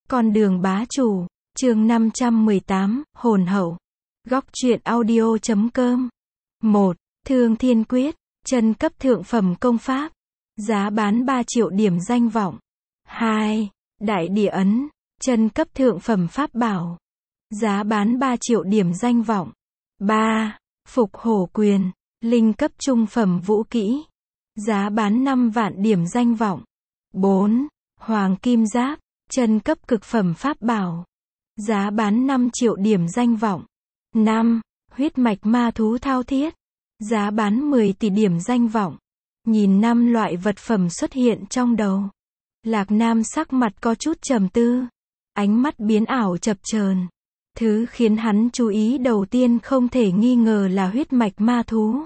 Con đường bá chủ, chương 518, hồn hậu. Góc truyện audio.com. 1. Thương Thiên Quyết, chân cấp thượng phẩm công pháp. Giá bán 3 triệu điểm danh vọng. 2. Đại Địa Ấn, chân cấp thượng phẩm pháp bảo. Giá bán 3 triệu điểm danh vọng. 3. Phục Hổ Quyền, linh cấp trung phẩm vũ kỹ. Giá bán 5 vạn điểm danh vọng. 4. Hoàng Kim Giáp, chân cấp cực phẩm pháp bảo. Giá bán 5 triệu điểm danh vọng. 5. Huyết mạch ma thú thao thiết. Giá bán 10 tỷ điểm danh vọng. Nhìn 5 loại vật phẩm xuất hiện trong đầu, Lạc Nam sắc mặt có chút trầm tư. Ánh mắt biến ảo chập chờn. Thứ khiến hắn chú ý đầu tiên không thể nghi ngờ là huyết mạch ma thú.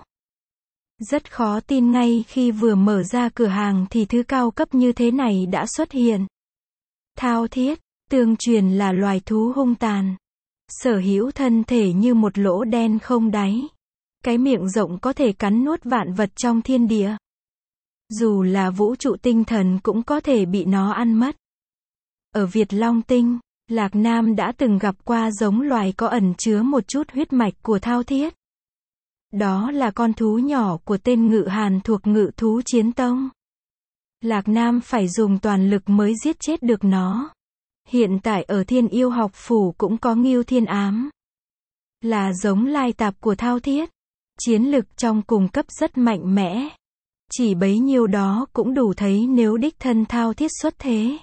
Rất khó tin ngay khi vừa mở ra cửa hàng thì thứ cao cấp như thế này đã xuất hiện. Thao thiết, tương truyền là loài thú hung tàn. Sở hữu thân thể như một lỗ đen không đáy. Cái miệng rộng có thể cắn nuốt vạn vật trong thiên địa. Dù là vũ trụ tinh thần cũng có thể bị nó ăn mất. Ở Việt Long Tinh, Lạc Nam đã từng gặp qua giống loài có ẩn chứa một chút huyết mạch của thao thiết. Đó là con thú nhỏ của tên Ngự Hàn thuộc Ngự Thú Chiến Tông. Lạc Nam phải dùng toàn lực mới giết chết được nó. Hiện tại ở Thiên Yêu Học Phủ cũng có Ngưu Thiên Ám. Là giống lai tạp của thao thiết. Chiến lực trong cùng cấp rất mạnh mẽ. Chỉ bấy nhiêu đó cũng đủ thấy nếu đích thân thao thiết xuất thế,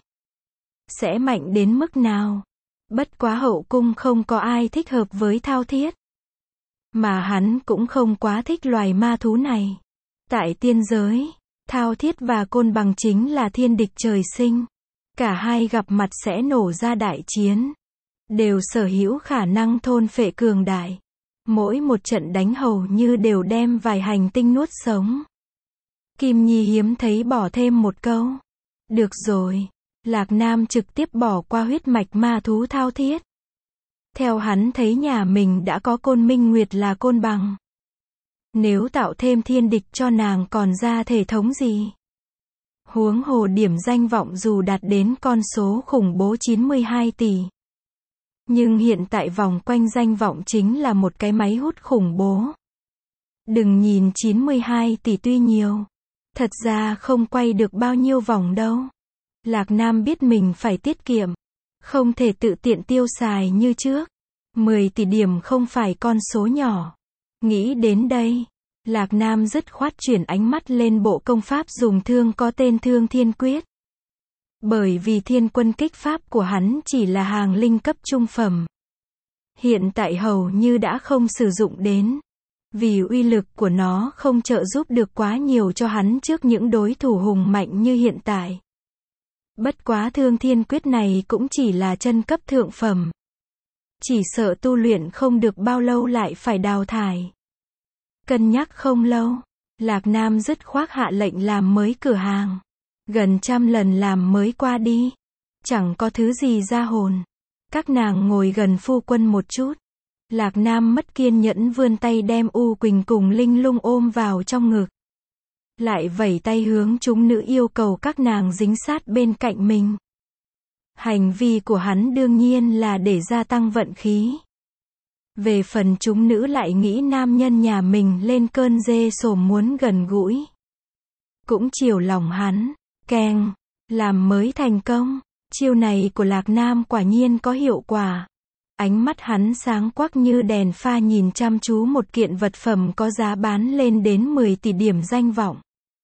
sẽ mạnh đến mức nào. Bất quá hậu cung không có ai thích hợp với thao thiết. Mà hắn cũng không quá thích loài ma thú này. Tại tiên giới, thao thiết và côn bằng chính là thiên địch trời sinh. Cả hai gặp mặt sẽ nổ ra đại chiến. Đều sở hữu khả năng thôn phệ cường đại. Mỗi một trận đánh hầu như đều đem vài hành tinh nuốt sống. Kim Nhi hiếm thấy bỏ thêm một câu. Được rồi. Lạc Nam trực tiếp bỏ qua huyết mạch ma thú thao thiết. Theo hắn thấy nhà mình đã có Côn Minh Nguyệt là côn bằng. Nếu tạo thêm thiên địch cho nàng còn ra thể thống gì. Huống hồ điểm danh vọng dù đạt đến con số khủng bố 92 tỷ. Nhưng hiện tại vòng quanh danh vọng chính là một cái máy hút khủng bố. Đừng nhìn 92 tỷ tuy nhiều. Thật ra không quay được bao nhiêu vòng đâu. Lạc Nam biết mình phải tiết kiệm. Không thể tự tiện tiêu xài như trước. 10 tỷ điểm không phải con số nhỏ. Nghĩ đến đây, Lạc Nam dứt khoát chuyển ánh mắt lên bộ công pháp dùng thương có tên Thương Thiên Quyết. Bởi vì thiên quân kích pháp của hắn chỉ là hàng linh cấp trung phẩm. Hiện tại hầu như đã không sử dụng đến. Vì uy lực của nó không trợ giúp được quá nhiều cho hắn trước những đối thủ hùng mạnh như hiện tại. Bất quá Thương Thiên Quyết này cũng chỉ là chân cấp thượng phẩm. Chỉ sợ tu luyện không được bao lâu lại phải đào thải. Cân nhắc không lâu, Lạc Nam dứt khoát hạ lệnh làm mới cửa hàng. Gần 100 lần làm mới qua đi. Chẳng có thứ gì ra hồn. Các nàng ngồi gần phu quân một chút. Lạc Nam mất kiên nhẫn vươn tay đem U Quỳnh cùng Linh Lung ôm vào trong ngực. Lại vẩy tay hướng chúng nữ yêu cầu các nàng dính sát bên cạnh mình. Hành vi của hắn đương nhiên là để gia tăng vận khí. Về phần chúng nữ lại nghĩ nam nhân nhà mình lên cơn dê sồm muốn gần gũi. Cũng chiều lòng hắn. Keng, làm mới thành công. Chiêu này của Lạc Nam quả nhiên có hiệu quả. Ánh mắt hắn sáng quắc như đèn pha nhìn chăm chú một kiện vật phẩm có giá bán lên đến 10 tỷ điểm danh vọng.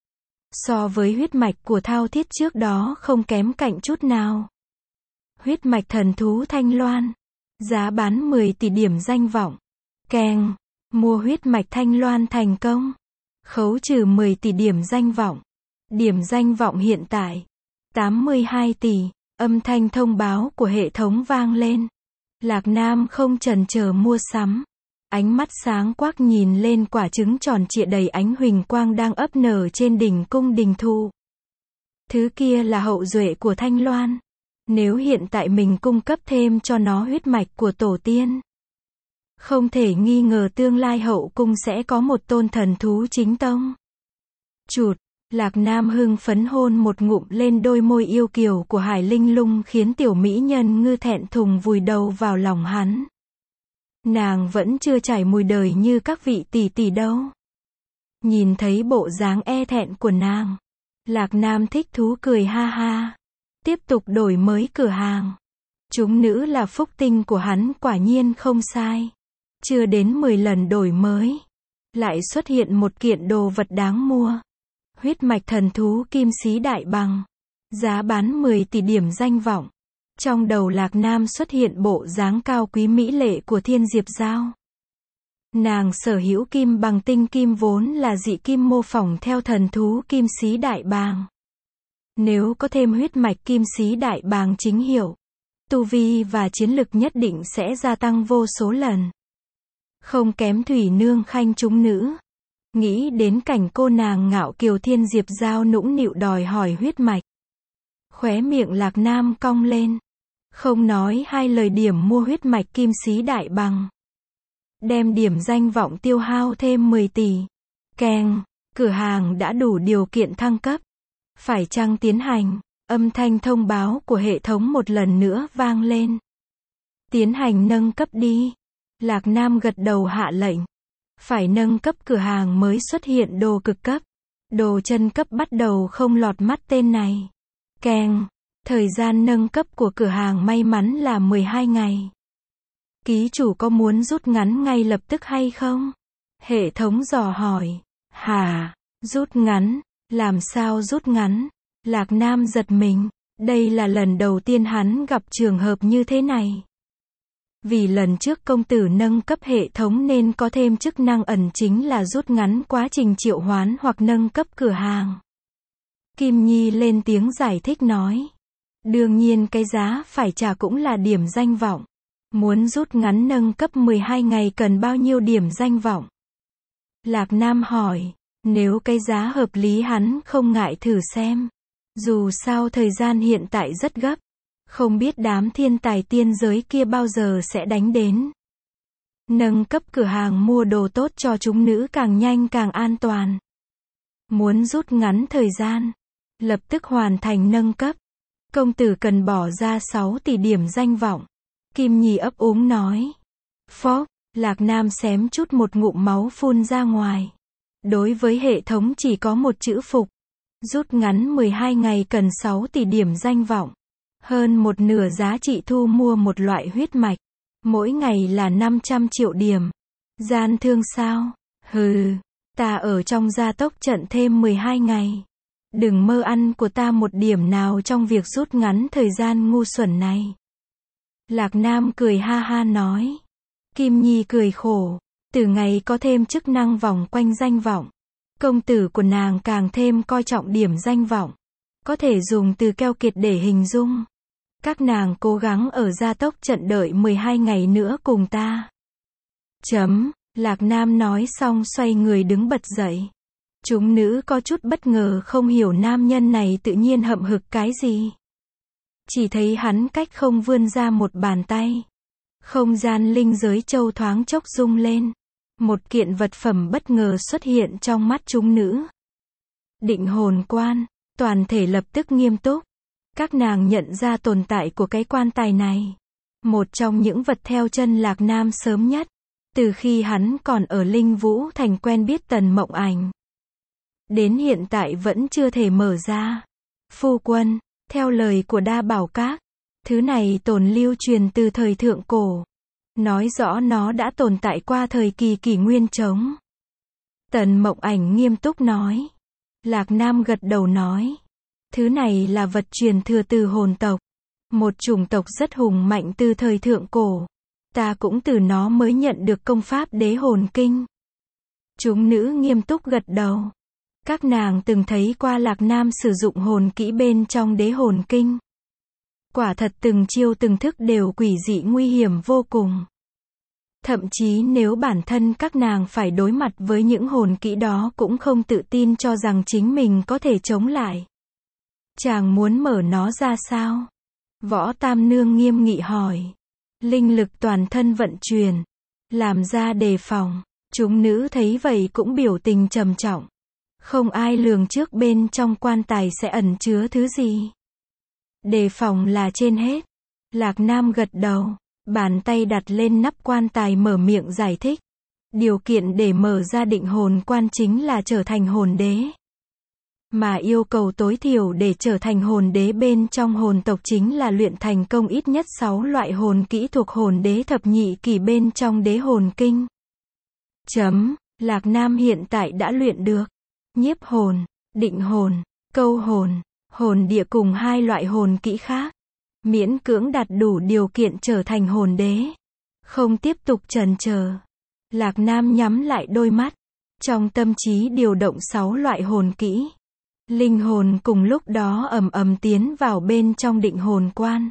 So với huyết mạch của thao thiết trước đó không kém cạnh chút nào. Huyết mạch thần thú Thanh Loan. Giá bán 10 tỷ điểm danh vọng. Keng, mua huyết mạch Thanh Loan thành công. Khấu trừ 10 tỷ điểm danh vọng. Điểm danh vọng hiện tại 82 tỷ. Âm thanh thông báo của hệ thống vang lên. Lạc Nam không chần chờ mua sắm. Ánh mắt sáng quắc nhìn lên quả trứng tròn trịa đầy ánh huỳnh quang đang ấp nở trên đỉnh cung đình thụ. Thứ kia là hậu duệ của Thanh Loan. Nếu hiện tại mình cung cấp thêm cho nó huyết mạch của tổ tiên, không thể nghi ngờ tương lai hậu cung sẽ có một tôn thần thú chính tông. Chụt, Lạc Nam hưng phấn hôn một ngụm lên đôi môi yêu kiều của Hải Linh Lung khiến tiểu mỹ nhân ngư thẹn thùng vùi đầu vào lòng hắn. Nàng vẫn chưa trải mùi đời như các vị tỷ tỷ đâu. Nhìn thấy bộ dáng e thẹn của nàng, Lạc Nam thích thú cười ha ha. Tiếp tục đổi mới cửa hàng. Chúng nữ là phúc tinh của hắn, quả nhiên không sai. Chưa đến 10 lần đổi mới, lại xuất hiện một kiện đồ vật đáng mua. Huyết mạch thần thú kim sĩ đại bằng. Giá bán 10 tỷ điểm danh vọng. Trong đầu Lạc Nam xuất hiện bộ dáng cao quý mỹ lệ của Thiên Diệp Giao. Nàng sở hữu kim bằng tinh kim vốn là dị kim mô phỏng theo thần thú kim sĩ đại bàng. Nếu có thêm huyết mạch kim sĩ đại bàng chính hiệu, tu vi và chiến lực nhất định sẽ gia tăng vô số lần. Không kém Thủy Nương Khanh chúng nữ. Nghĩ đến cảnh cô nàng ngạo kiều Thiên Diệp Giao nũng nịu đòi hỏi huyết mạch. Khóe miệng Lạc Nam cong lên. Không nói hai lời điểm mua huyết mạch kim sĩ đại bằng. Đem điểm danh vọng tiêu hao thêm 10 tỷ. Keng, cửa hàng đã đủ điều kiện thăng cấp. Phải chăng tiến hành? Âm thanh thông báo của hệ thống một lần nữa vang lên. Tiến hành nâng cấp đi. Lạc Nam gật đầu hạ lệnh. Phải nâng cấp cửa hàng mới xuất hiện đồ cực cấp. Đồ chân cấp bắt đầu không lọt mắt tên này. Keng, thời gian nâng cấp của cửa hàng may mắn là 12 ngày. Ký chủ có muốn rút ngắn ngay lập tức hay không? Hệ thống dò hỏi. Hả? Rút ngắn? Làm sao rút ngắn? Lạc Nam giật mình. Đây là lần đầu tiên hắn gặp trường hợp như thế này. Vì lần trước công tử nâng cấp hệ thống nên có thêm chức năng ẩn chính là rút ngắn quá trình triệu hoán hoặc nâng cấp cửa hàng. Kim Nhi lên tiếng giải thích nói. Đương nhiên cái giá phải trả cũng là điểm danh vọng. Muốn rút ngắn nâng cấp 12 ngày cần bao nhiêu điểm danh vọng? Lạc Nam hỏi. Nếu cái giá hợp lý hắn không ngại thử xem. Dù sao thời gian hiện tại rất gấp. Không biết đám thiên tài tiên giới kia bao giờ sẽ đánh đến. Nâng cấp cửa hàng mua đồ tốt cho chúng nữ càng nhanh càng an toàn. Muốn rút ngắn thời gian, lập tức hoàn thành nâng cấp. Công tử cần bỏ ra 6 tỷ điểm danh vọng. Kim Nhi ấp úng nói. Phốc, Lạc Nam xém chút một ngụm máu phun ra ngoài. Đối với hệ thống chỉ có một chữ phục. Rút ngắn 12 ngày cần 6 tỷ điểm danh vọng. Hơn một nửa giá trị thu mua một loại huyết mạch. Mỗi ngày là 500 triệu điểm. Gian thương sao? Hừ, ta ở trong gia tốc trận thêm 12 ngày. Đừng mơ ăn của ta một điểm nào trong việc rút ngắn thời gian ngu xuẩn này. Lạc Nam cười ha ha nói. Kim Nhi cười khổ. Từ ngày có thêm chức năng vòng quanh danh vọng, công tử của nàng càng thêm coi trọng điểm danh vọng. Có thể dùng từ keo kiệt để hình dung. Các nàng cố gắng ở gia tốc trận đợi 12 ngày nữa cùng ta. Lạc Nam nói xong xoay người đứng bật dậy. Chúng nữ có chút bất ngờ không hiểu nam nhân này tự nhiên hậm hực cái gì. Chỉ thấy hắn cách không vươn ra một bàn tay. Không gian linh giới châu thoáng chốc rung lên. Một kiện vật phẩm bất ngờ xuất hiện trong mắt chúng nữ. Định hồn quan, toàn thể lập tức nghiêm túc. Các nàng nhận ra tồn tại của cái quan tài này. Một trong những vật theo chân Lạc Nam sớm nhất. Từ khi hắn còn ở Linh Vũ Thành quen biết Tần Mộng Ảnh. Đến hiện tại vẫn chưa thể mở ra. Phu quân, theo lời của Đa Bảo Các, thứ này tồn lưu truyền từ thời thượng cổ. Nói rõ nó đã tồn tại qua thời kỳ kỷ nguyên trống. Tần Mộng Ảnh nghiêm túc nói. Lạc Nam gật đầu nói. Thứ này là vật truyền thừa từ hồn tộc. Một chủng tộc rất hùng mạnh từ thời thượng cổ. Ta cũng từ nó mới nhận được công pháp đế hồn kinh. Chúng nữ nghiêm túc gật đầu. Các nàng từng thấy qua Lạc Nam sử dụng hồn kỹ bên trong đế hồn kinh. Quả thật từng chiêu từng thức đều quỷ dị nguy hiểm vô cùng. Thậm chí nếu bản thân các nàng phải đối mặt với những hồn kỹ đó cũng không tự tin cho rằng chính mình có thể chống lại. Chàng muốn mở nó ra sao? Võ Tam Nương nghiêm nghị hỏi. Linh lực toàn thân vận chuyển. Làm ra đề phòng. Chúng nữ thấy vậy cũng biểu tình trầm trọng. Không ai lường trước bên trong quan tài sẽ ẩn chứa thứ gì. Đề phòng là trên hết. Lạc Nam gật đầu, bàn tay đặt lên nắp quan tài mở miệng giải thích. Điều kiện để mở ra định hồn quan chính là trở thành hồn đế. Mà yêu cầu tối thiểu để trở thành hồn đế bên trong hồn tộc chính là luyện thành công ít nhất 6 loại hồn kỹ thuộc hồn đế thập nhị kỳ bên trong đế hồn kinh. Lạc Nam hiện tại đã luyện được nhiếp hồn, định hồn, câu hồn, hồn địa cùng 2 loại hồn kỹ khác. Miễn cưỡng đạt đủ điều kiện trở thành hồn đế. Không tiếp tục chần chờ. Lạc Nam nhắm lại đôi mắt. Trong tâm trí điều động 6 loại hồn kỹ. Linh hồn cùng lúc đó ầm ầm tiến vào bên trong định hồn quan.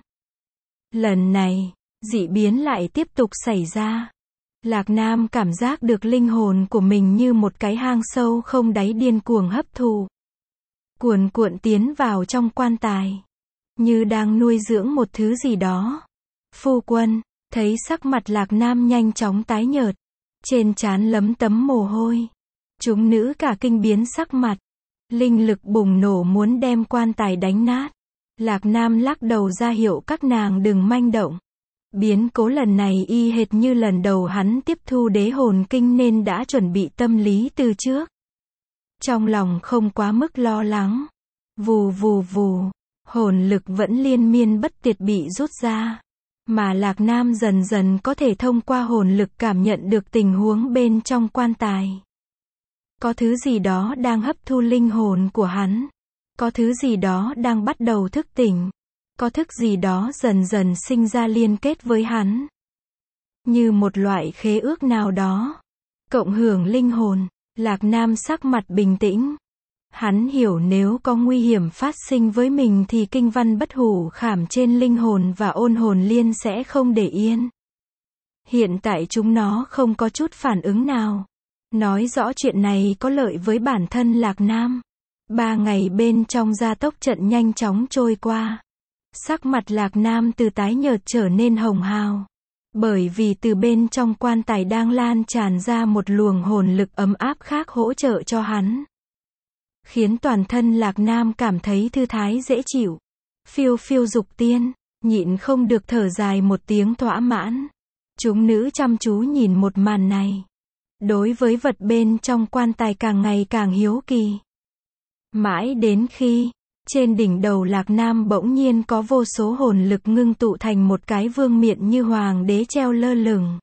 Lần này, dị biến lại tiếp tục xảy ra. Lạc Nam cảm giác được linh hồn của mình như một cái hang sâu không đáy điên cuồng hấp thụ. Cuồn cuộn tiến vào trong quan tài. Như đang nuôi dưỡng một thứ gì đó. Phu quân, thấy sắc mặt Lạc Nam nhanh chóng tái nhợt. Trên trán lấm tấm mồ hôi. Chúng nữ cả kinh biến sắc mặt. Linh lực bùng nổ muốn đem quan tài đánh nát. Lạc Nam lắc đầu ra hiệu các nàng đừng manh động. Biến cố lần này y hệt như lần đầu hắn tiếp thu đế hồn kinh nên đã chuẩn bị tâm lý từ trước. Trong lòng không quá mức lo lắng. Vù vù vù, hồn lực vẫn liên miên bất tuyệt bị rút ra. Mà Lạc Nam dần dần có thể thông qua hồn lực cảm nhận được tình huống bên trong quan tài. Có thứ gì đó đang hấp thu linh hồn của hắn. Có thứ gì đó đang bắt đầu thức tỉnh. Có thức gì đó dần dần sinh ra liên kết với hắn. Như một loại khế ước nào đó. Cộng hưởng linh hồn, Lạc Nam sắc mặt bình tĩnh. Hắn hiểu nếu có nguy hiểm phát sinh với mình thì kinh văn bất hủ khảm trên linh hồn và ôn hồn liên sẽ không để yên. Hiện tại chúng nó không có chút phản ứng nào. Nói rõ chuyện này có lợi với bản thân Lạc Nam. 3 ngày bên trong gia tốc trận nhanh chóng trôi qua. Sắc mặt Lạc Nam từ tái nhợt trở nên hồng hào. Bởi vì từ bên trong quan tài đang lan tràn ra một luồng hồn lực ấm áp khác hỗ trợ cho hắn. Khiến toàn thân Lạc Nam cảm thấy thư thái dễ chịu. Phiêu phiêu dục tiên, nhịn không được thở dài một tiếng thỏa mãn. Chúng nữ chăm chú nhìn một màn này. Đối với vật bên trong quan tài càng ngày càng hiếu kỳ. Mãi đến khi, trên đỉnh đầu Lạc Nam bỗng nhiên có vô số hồn lực ngưng tụ thành một cái vương miện như hoàng đế treo lơ lửng.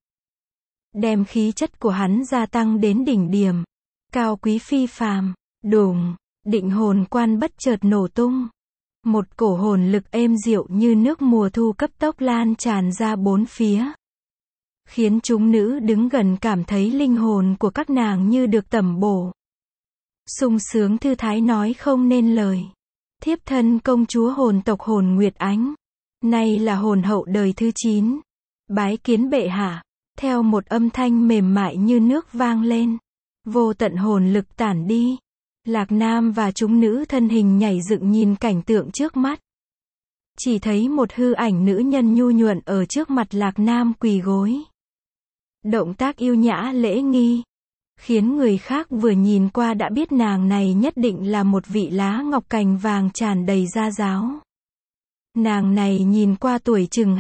Đem khí chất của hắn gia tăng đến đỉnh điểm. Cao quý phi phàm, đùng, định hồn quan bất chợt nổ tung. Một cổ hồn lực êm dịu như nước mùa thu cấp tốc lan tràn ra bốn phía. Khiến chúng nữ đứng gần cảm thấy linh hồn của các nàng như được tẩm bổ. Sung sướng thư thái nói không nên lời. Thiếp thân công chúa hồn tộc Hồn Nguyệt Ánh. Nay là hồn hậu đời thứ 9. Bái kiến bệ hạ. Theo một âm thanh mềm mại như nước vang lên. Vô tận hồn lực tản đi. Lạc Nam và chúng nữ thân hình nhảy dựng nhìn cảnh tượng trước mắt. Chỉ thấy một hư ảnh nữ nhân nhu nhuận ở trước mặt Lạc Nam quỳ gối. Động tác yêu nhã lễ nghi. Khiến người khác vừa nhìn qua đã biết nàng này nhất định là một vị lá ngọc cành vàng tràn đầy gia giáo. Nàng này nhìn qua tuổi chừng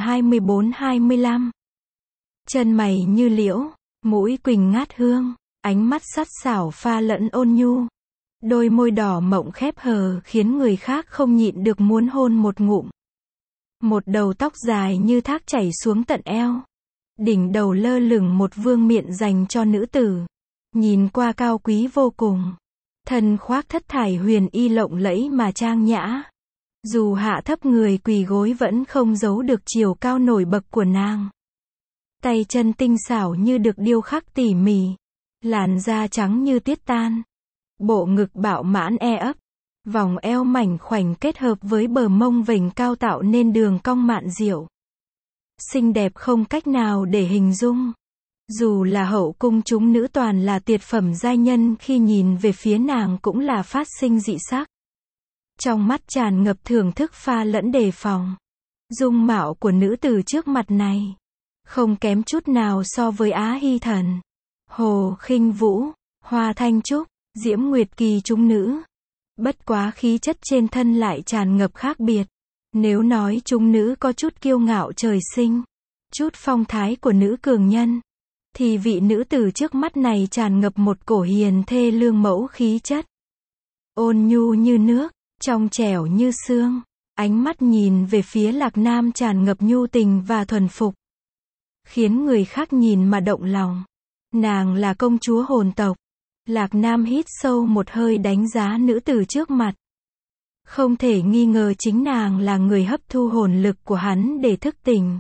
24-25. Chân mày như liễu, mũi quỳnh ngát hương, ánh mắt sắt sảo pha lẫn ôn nhu. Đôi môi đỏ mộng khép hờ khiến người khác không nhịn được muốn hôn một ngụm. Một đầu tóc dài như thác chảy xuống tận eo. Đỉnh đầu lơ lửng một vương miện dành cho nữ tử. Nhìn qua cao quý vô cùng. Thân khoác thất thải huyền y lộng lẫy mà trang nhã. Dù hạ thấp người quỳ gối vẫn không giấu được chiều cao nổi bật của nàng. Tay chân tinh xảo như được điêu khắc tỉ mỉ. Làn da trắng như tuyết tan. Bộ ngực bạo mãn e ấp. Vòng eo mảnh khoảnh kết hợp với bờ mông vểnh cao tạo nên đường cong mạn diệu. Xinh đẹp không cách nào để hình dung. Dù là hậu cung chúng nữ toàn là tuyệt phẩm giai nhân khi nhìn về phía nàng cũng là phát sinh dị sắc. Trong mắt tràn ngập thưởng thức pha lẫn đề phòng. Dung mạo của nữ tử trước mặt này. Không kém chút nào so với Á Hy Thần. Hồ Khinh Vũ, Hoa Thanh Trúc, Diễm Nguyệt Kỳ chúng nữ. Bất quá khí chất trên thân lại tràn ngập khác biệt. Nếu nói chúng nữ có chút kiêu ngạo trời sinh, chút phong thái của nữ cường nhân, thì vị nữ tử trước mắt này tràn ngập một cổ hiền thê lương mẫu khí chất. Ôn nhu như nước, trong trẻo như sương. Ánh mắt nhìn về phía Lạc Nam tràn ngập nhu tình và thuần phục, khiến người khác nhìn mà động lòng. Nàng là công chúa hồn tộc. Lạc Nam hít sâu một hơi đánh giá nữ tử trước mặt. Không thể nghi ngờ chính nàng là người hấp thu hồn lực của hắn để thức tỉnh.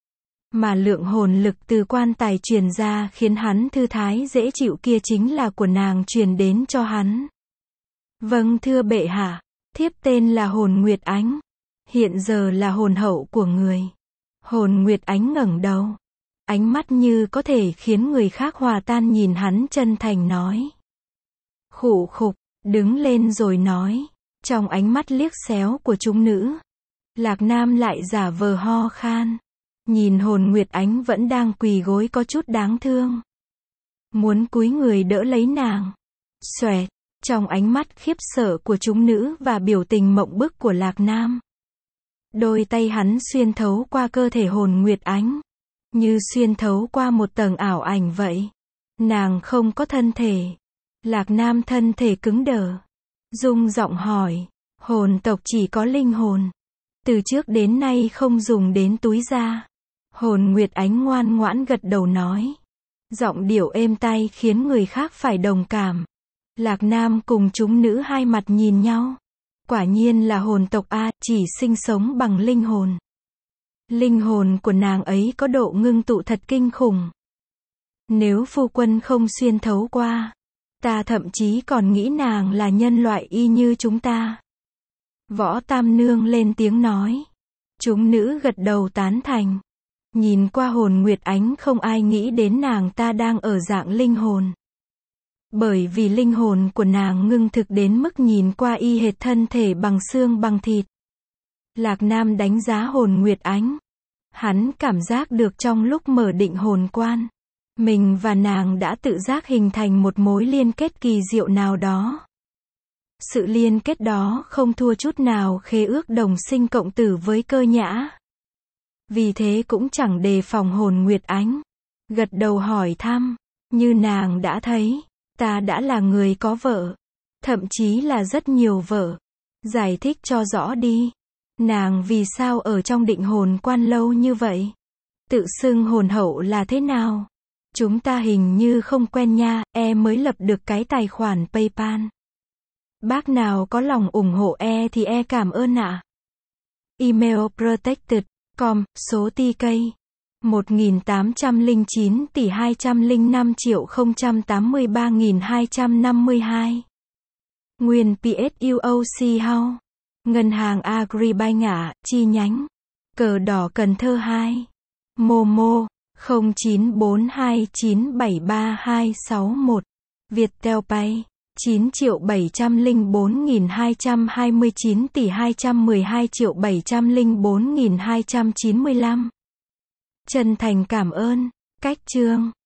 Mà lượng hồn lực từ quan tài truyền ra khiến hắn thư thái dễ chịu kia chính là của nàng truyền đến cho hắn. Vâng thưa bệ hạ, thiếp tên là Hồn Nguyệt Ánh. Hiện giờ là hồn hậu của người. Hồn Nguyệt Ánh ngẩng đầu. Ánh mắt như có thể khiến người khác hòa tan nhìn hắn chân thành nói. Khụ khục, đứng lên rồi nói. Trong ánh mắt liếc xéo của chúng nữ, Lạc Nam lại giả vờ ho khan. Nhìn Hồn Nguyệt Ánh vẫn đang quỳ gối có chút đáng thương. Muốn cúi người đỡ lấy nàng. Xoẹt, trong ánh mắt khiếp sợ của chúng nữ và biểu tình mộng bức của Lạc Nam. Đôi tay hắn xuyên thấu qua cơ thể Hồn Nguyệt Ánh. Như xuyên thấu qua một tầng ảo ảnh vậy. Nàng không có thân thể. Lạc Nam thân thể cứng đờ. Rung giọng hỏi. Hồn tộc chỉ có linh hồn. Từ trước đến nay không dùng đến túi da. Hồn Nguyệt Ánh ngoan ngoãn gật đầu nói. Giọng điệu êm tai khiến người khác phải đồng cảm. Lạc Nam cùng chúng nữ hai mặt nhìn nhau. Quả nhiên là hồn tộc A, chỉ sinh sống bằng linh hồn. Linh hồn của nàng ấy có độ ngưng tụ thật kinh khủng. Nếu phu quân không xuyên thấu qua, ta thậm chí còn nghĩ nàng là nhân loại y như chúng ta. Võ Tam Nương lên tiếng nói. Chúng nữ gật đầu tán thành. Nhìn qua Hồn Nguyệt Ánh không ai nghĩ đến nàng ta đang ở dạng linh hồn. Bởi vì linh hồn của nàng ngưng thực đến mức nhìn qua y hệt thân thể bằng xương bằng thịt. Lạc Nam đánh giá Hồn Nguyệt Ánh. Hắn cảm giác được trong lúc mở định hồn quan, mình và nàng đã tự giác hình thành một mối liên kết kỳ diệu nào đó. Sự liên kết đó không thua chút nào khế ước đồng sinh cộng tử với Cơ Nhã. Vì thế cũng chẳng đề phòng Hồn Nguyệt Ánh. Gật đầu hỏi thăm, như nàng đã thấy, ta đã là người có vợ. Thậm chí là rất nhiều vợ. Giải thích cho rõ đi. Nàng vì sao ở trong định hồn quan lâu như vậy? Tự xưng hồn hậu là thế nào? Chúng ta hình như không quen nha, mới lập được cái tài khoản PayPal. Bác nào có lòng ủng hộ thì cảm ơn ạ. Email protected.com, số TK 1809 tỷ 205 083.252. Nguyên PSUOC House. Ngân hàng Agribank chi nhánh. Cờ đỏ Cần Thơ 2. Momo 0942973261. Viettel Pay 9.704.229 tỷ 212.704.295. Chân thành cảm ơn. Cách chương